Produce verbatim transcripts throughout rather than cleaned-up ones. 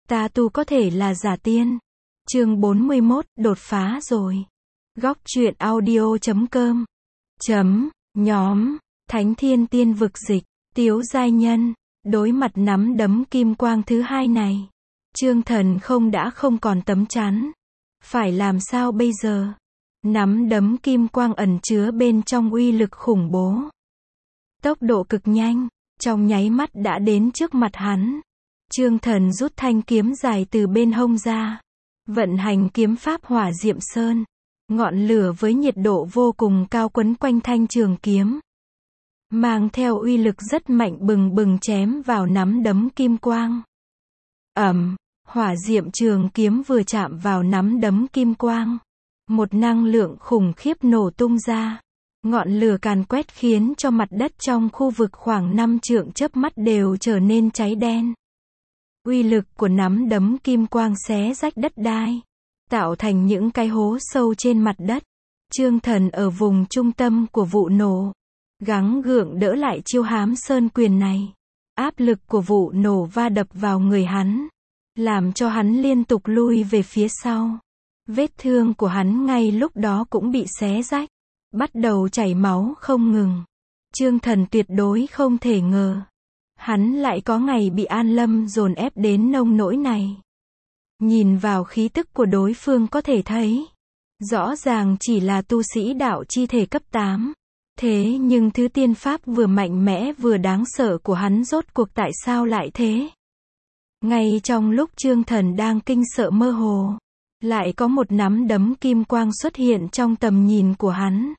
Ta tu có thể là giả tiên. Chương bốn mươi mốt, đột phá rồi. Góc truyện audio chấm com. Chấm, nhóm, Thánh Thiên Tiên Vực Dịch, Tiếu Giai Nhân, đối mặt nắm đấm kim quang thứ hai này. Chương Thần không đã không còn tấm chắn. Phải làm sao bây giờ? Nắm đấm kim quang ẩn chứa bên trong uy lực khủng bố. Tốc độ cực nhanh, trong nháy mắt đã đến trước mặt hắn. Chương Thần rút thanh kiếm dài từ bên hông ra. Vận hành kiếm pháp Hỏa Diệm Sơn. Ngọn lửa với nhiệt độ vô cùng cao quấn quanh thanh trường kiếm. Mang theo uy lực rất mạnh bừng bừng chém vào nắm đấm kim quang. Ầm, hỏa diệm trường kiếm vừa chạm vào nắm đấm kim quang. Một năng lượng khủng khiếp nổ tung ra. Ngọn lửa càn quét khiến cho mặt đất trong khu vực khoảng năm trượng chớp mắt đều trở nên cháy đen. Uy lực của nắm đấm kim quang xé rách đất đai, tạo thành những cái hố sâu trên mặt đất. Chương Thần ở vùng trung tâm của vụ nổ, gắng gượng đỡ lại chiêu hám sơn quyền này. Áp lực của vụ nổ va đập vào người hắn, làm cho hắn liên tục lui về phía sau. Vết thương của hắn ngay lúc đó cũng bị xé rách, bắt đầu chảy máu không ngừng. Chương Thần tuyệt đối không thể ngờ, hắn lại có ngày bị An Lâm dồn ép đến nông nỗi này. Nhìn vào khí tức của đối phương có thể thấy, rõ ràng chỉ là tu sĩ đạo chi thể cấp tám. Thế nhưng thứ tiên pháp vừa mạnh mẽ vừa đáng sợ của hắn rốt cuộc tại sao lại thế? Ngay trong lúc Chương Thần đang kinh sợ mơ hồ, lại có một nắm đấm kim quang xuất hiện trong tầm nhìn của hắn.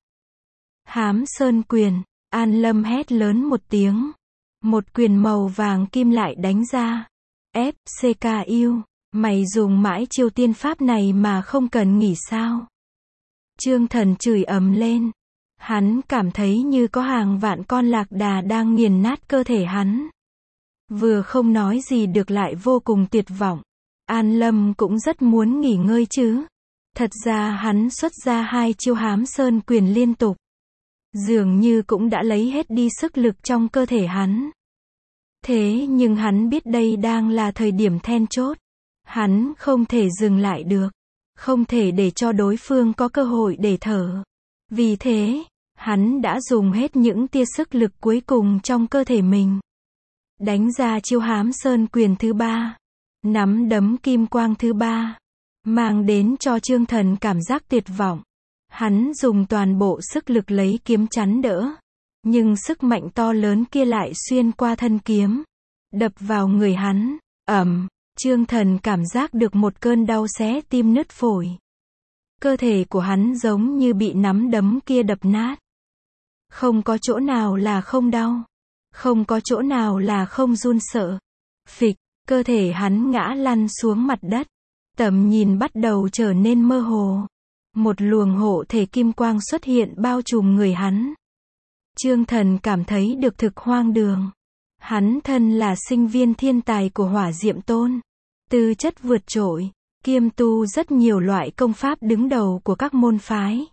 Hám Sơn Quyền, An Lâm hét lớn một tiếng. Một quyền màu vàng kim lại đánh ra. Ép, xê ca u, mày dùng mãi chiêu tiên pháp này mà không cần nghỉ sao? Chương Thần chửi ầm lên. Hắn cảm thấy như có hàng vạn con lạc đà đang nghiền nát cơ thể hắn. Vừa không nói gì được lại vô cùng tuyệt vọng. An Lâm cũng rất muốn nghỉ ngơi chứ. Thật ra hắn xuất ra hai chiêu hám sơn quyền liên tục. Dường như cũng đã lấy hết đi sức lực trong cơ thể hắn. Thế nhưng hắn biết đây đang là thời điểm then chốt. Hắn không thể dừng lại được. Không thể để cho đối phương có cơ hội để thở. Vì thế, hắn đã dùng hết những tia sức lực cuối cùng trong cơ thể mình. Đánh ra chiêu hám sơn quyền thứ ba. Nắm đấm kim quang thứ ba. Mang đến cho Chương Thần cảm giác tuyệt vọng. Hắn dùng toàn bộ sức lực lấy kiếm chắn đỡ. Nhưng sức mạnh to lớn kia lại xuyên qua thân kiếm. Đập vào người hắn. Ầm, Chương Thần cảm giác được một cơn đau xé tim nứt phổi. Cơ thể của hắn giống như bị nắm đấm kia đập nát. Không có chỗ nào là không đau. Không có chỗ nào là không run sợ. Phịch, cơ thể hắn ngã lăn xuống mặt đất. Tầm nhìn bắt đầu trở nên mơ hồ. Một luồng hộ thể kim quang xuất hiện bao trùm người hắn. Chương Thần cảm thấy được thực hoang đường. Hắn thân là sinh viên thiên tài của Hỏa Diệm Tôn. Tư chất vượt trội. Kiêm tu rất nhiều loại công pháp đứng đầu của các môn phái.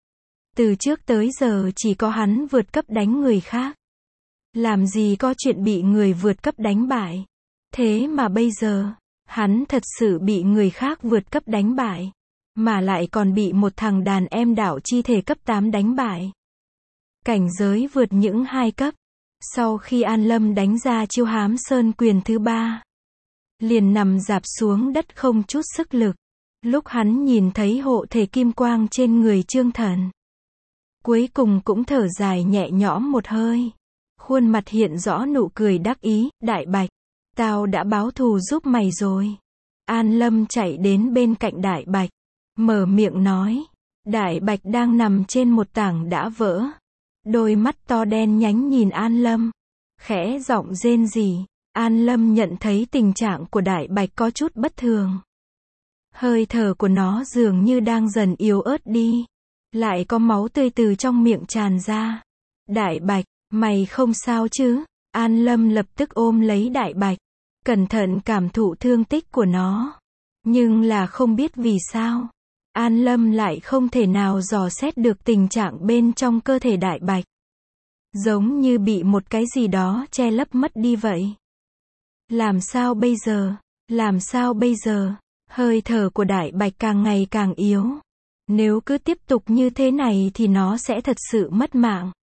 Từ trước tới giờ chỉ có hắn vượt cấp đánh người khác. Làm gì có chuyện bị người vượt cấp đánh bại. Thế mà bây giờ, hắn thật sự bị người khác vượt cấp đánh bại. Mà lại còn bị một thằng đàn em đạo chi thể cấp tám đánh bại. Cảnh giới vượt những hai cấp. Sau khi An Lâm đánh ra chiêu hám sơn quyền thứ ba, liền nằm rạp xuống đất không chút sức lực. Lúc hắn nhìn thấy hộ thể kim quang trên người Chương Thần, cuối cùng cũng thở dài nhẹ nhõm một hơi. Khuôn mặt hiện rõ nụ cười đắc ý. Đại Bạch, tao đã báo thù giúp mày rồi. An Lâm chạy đến bên cạnh Đại Bạch, mở miệng nói. Đại Bạch đang nằm trên một tảng đã vỡ. Đôi mắt to đen nhánh nhìn An Lâm, khẽ giọng rên rỉ. An Lâm nhận thấy tình trạng của Đại Bạch có chút bất thường. Hơi thở của nó dường như đang dần yếu ớt đi. Lại có máu tươi từ trong miệng tràn ra. Đại Bạch, mày không sao chứ? An Lâm lập tức ôm lấy Đại Bạch, cẩn thận cảm thụ thương tích của nó. Nhưng là không biết vì sao, An Lâm lại không thể nào dò xét được tình trạng bên trong cơ thể Đại Bạch. Giống như bị một cái gì đó che lấp mất đi vậy. Làm sao bây giờ? Làm sao bây giờ? Hơi thở của Đại Bạch càng ngày càng yếu. Nếu cứ tiếp tục như thế này thì nó sẽ thật sự mất mạng.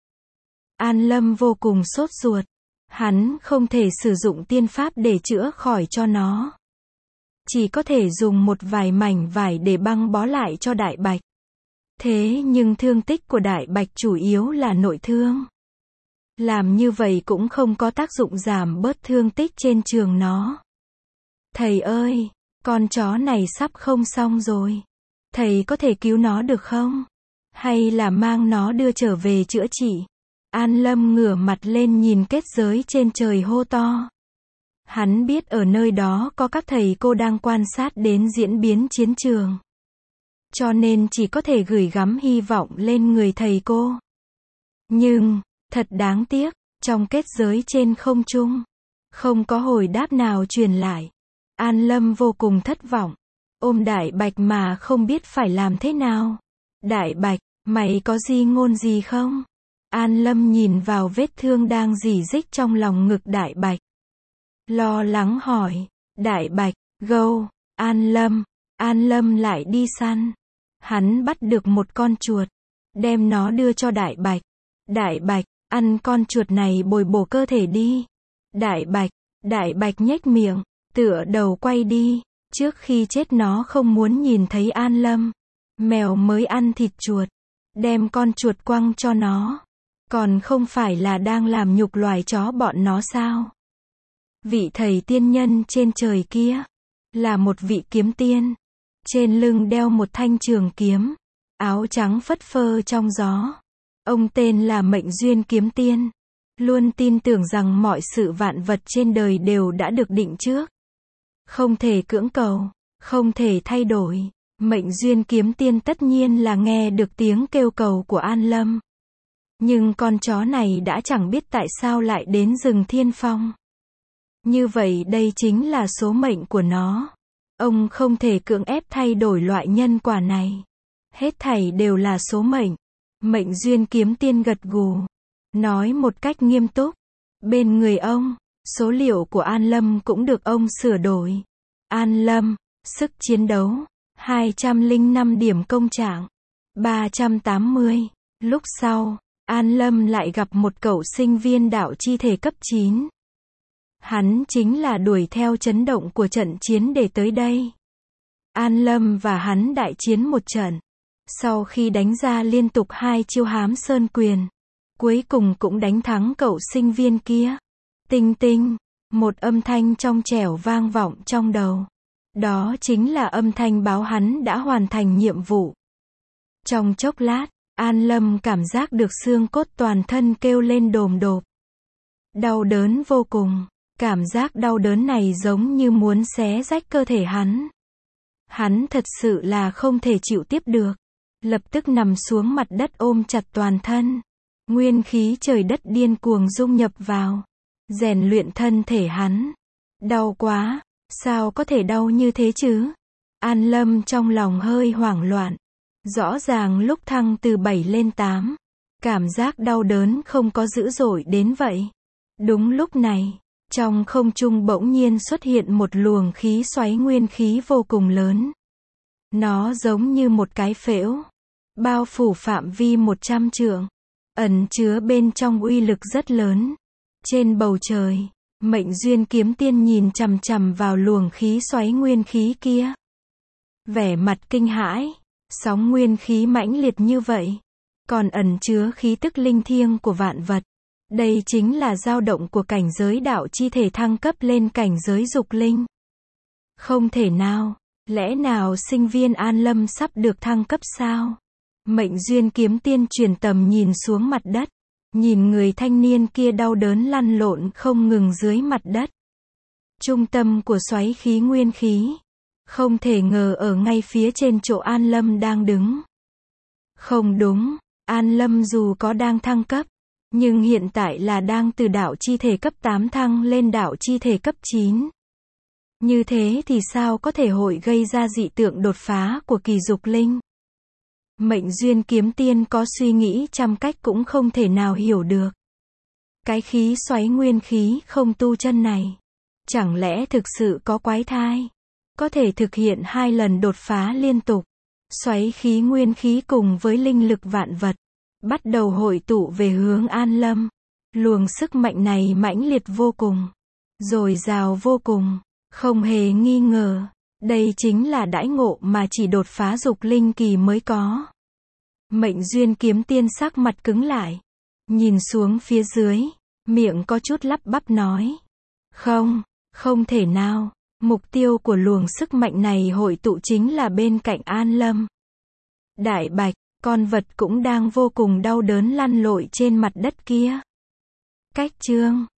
An Lâm vô cùng sốt ruột. Hắn không thể sử dụng tiên pháp để chữa khỏi cho nó. Chỉ có thể dùng một vài mảnh vải để băng bó lại cho Đại Bạch. Thế nhưng thương tích của Đại Bạch chủ yếu là nội thương. Làm như vậy cũng không có tác dụng giảm bớt thương tích trên trường nó. Thầy ơi, con chó này sắp không xong rồi. Thầy có thể cứu nó được không? Hay là mang nó đưa trở về chữa trị? An Lâm ngửa mặt lên nhìn kết giới trên trời hô to. Hắn biết ở nơi đó có các thầy cô đang quan sát đến diễn biến chiến trường. Cho nên chỉ có thể gửi gắm hy vọng lên người thầy cô. Nhưng, thật đáng tiếc, trong kết giới trên không trung, không có hồi đáp nào truyền lại. An Lâm vô cùng thất vọng. Ôm Đại Bạch mà không biết phải làm thế nào. Đại Bạch, mày có gì ngôn gì không? An Lâm nhìn vào vết thương đang rỉ rích trong lòng ngực Đại Bạch. Lo lắng hỏi. Đại Bạch, gâu, An Lâm. An Lâm lại đi săn. Hắn bắt được một con chuột. Đem nó đưa cho Đại Bạch. Đại Bạch, ăn con chuột này bồi bổ cơ thể đi. Đại Bạch, Đại Bạch nhếch miệng, tựa đầu quay đi. Trước khi chết nó không muốn nhìn thấy An Lâm. Mèo mới ăn thịt chuột. Đem con chuột quăng cho nó. Còn không phải là đang làm nhục loài chó bọn nó sao? Vị thầy tiên nhân trên trời kia là một vị kiếm tiên. Trên lưng đeo một thanh trường kiếm. Áo trắng phất phơ trong gió. Ông tên là Mệnh Duyên Kiếm Tiên. Luôn tin tưởng rằng mọi sự vạn vật trên đời đều đã được định trước. Không thể cưỡng cầu, không thể thay đổi. Mệnh Duyên Kiếm Tiên tất nhiên là nghe được tiếng kêu cầu của An Lâm. Nhưng con chó này đã chẳng biết tại sao lại đến rừng Thiên Phong. Như vậy đây chính là số mệnh của nó. Ông không thể cưỡng ép thay đổi loại nhân quả này. Hết thảy đều là số mệnh. Mệnh Duyên Kiếm Tiên gật gù. Nói một cách nghiêm túc. Bên người ông, số liệu của An Lâm cũng được ông sửa đổi. An Lâm, sức chiến đấu, hai trăm lẻ năm điểm công trạng, ba trăm tám mươi. Lúc sau, An Lâm lại gặp một cậu sinh viên đạo chi thể cấp chín. Hắn chính là đuổi theo chấn động của trận chiến để tới đây. An Lâm và hắn đại chiến một trận. Sau khi đánh ra liên tục hai chiêu hám sơn quyền, cuối cùng cũng đánh thắng cậu sinh viên kia. Tinh tinh, một âm thanh trong trẻo vang vọng trong đầu. Đó chính là âm thanh báo hắn đã hoàn thành nhiệm vụ. Trong chốc lát, An Lâm cảm giác được xương cốt toàn thân kêu lên đồm đột. Đau đớn vô cùng. Cảm giác đau đớn này giống như muốn xé rách cơ thể hắn. Hắn thật sự là không thể chịu tiếp được. Lập tức nằm xuống mặt đất ôm chặt toàn thân. Nguyên khí trời đất điên cuồng dung nhập vào. Rèn luyện thân thể hắn. Đau quá. Sao có thể đau như thế chứ? An Lâm trong lòng hơi hoảng loạn. Rõ ràng lúc thăng từ bảy lên tám. Cảm giác đau đớn không có dữ dội đến vậy. Đúng lúc này, trong không trung bỗng nhiên xuất hiện một luồng khí xoáy nguyên khí vô cùng lớn. Nó giống như một cái phễu. Bao phủ phạm vi một trăm trượng. Ẩn chứa bên trong uy lực rất lớn. Trên bầu trời, Mệnh Duyên Kiếm Tiên nhìn chằm chằm vào luồng khí xoáy nguyên khí kia. Vẻ mặt kinh hãi. Sóng nguyên khí mãnh liệt như vậy. Còn ẩn chứa khí tức linh thiêng của vạn vật. Đây chính là dao động của cảnh giới đạo chi thể thăng cấp lên cảnh giới dục linh. Không thể nào. Lẽ nào sinh viên An Lâm sắp được thăng cấp sao? Mệnh Duyên Kiếm Tiên chuyển tầm nhìn xuống mặt đất. Nhìn người thanh niên kia đau đớn lăn lộn không ngừng dưới mặt đất. Trung tâm của xoáy khí nguyên khí. Không thể ngờ ở ngay phía trên chỗ An Lâm đang đứng. Không đúng. An Lâm dù có đang thăng cấp. Nhưng hiện tại là đang từ đạo chi thể cấp tám thăng lên đạo chi thể cấp chín. Như thế thì sao có thể hội gây ra dị tượng đột phá của kỳ dục linh? Mệnh Duyên Kiếm Tiên có suy nghĩ trăm cách cũng không thể nào hiểu được. Cái khí xoáy nguyên khí không tu chân này. Chẳng lẽ thực sự có quái thai? Có thể thực hiện hai lần đột phá liên tục. Xoáy khí nguyên khí cùng với linh lực vạn vật. Bắt đầu hội tụ về hướng An Lâm. Luồng sức mạnh này mãnh liệt vô cùng. Dồi dào vô cùng. Không hề nghi ngờ. Đây chính là đãi ngộ mà chỉ đột phá dục linh kỳ mới có. Mệnh duyên kiếm tiên sắc mặt cứng lại. Nhìn xuống phía dưới. Miệng có chút lắp bắp nói. Không, không thể nào. Mục tiêu của luồng sức mạnh này hội tụ chính là bên cạnh An Lâm. Đại Bạch, con vật cũng đang vô cùng đau đớn lăn lội trên mặt đất kia. Cách chương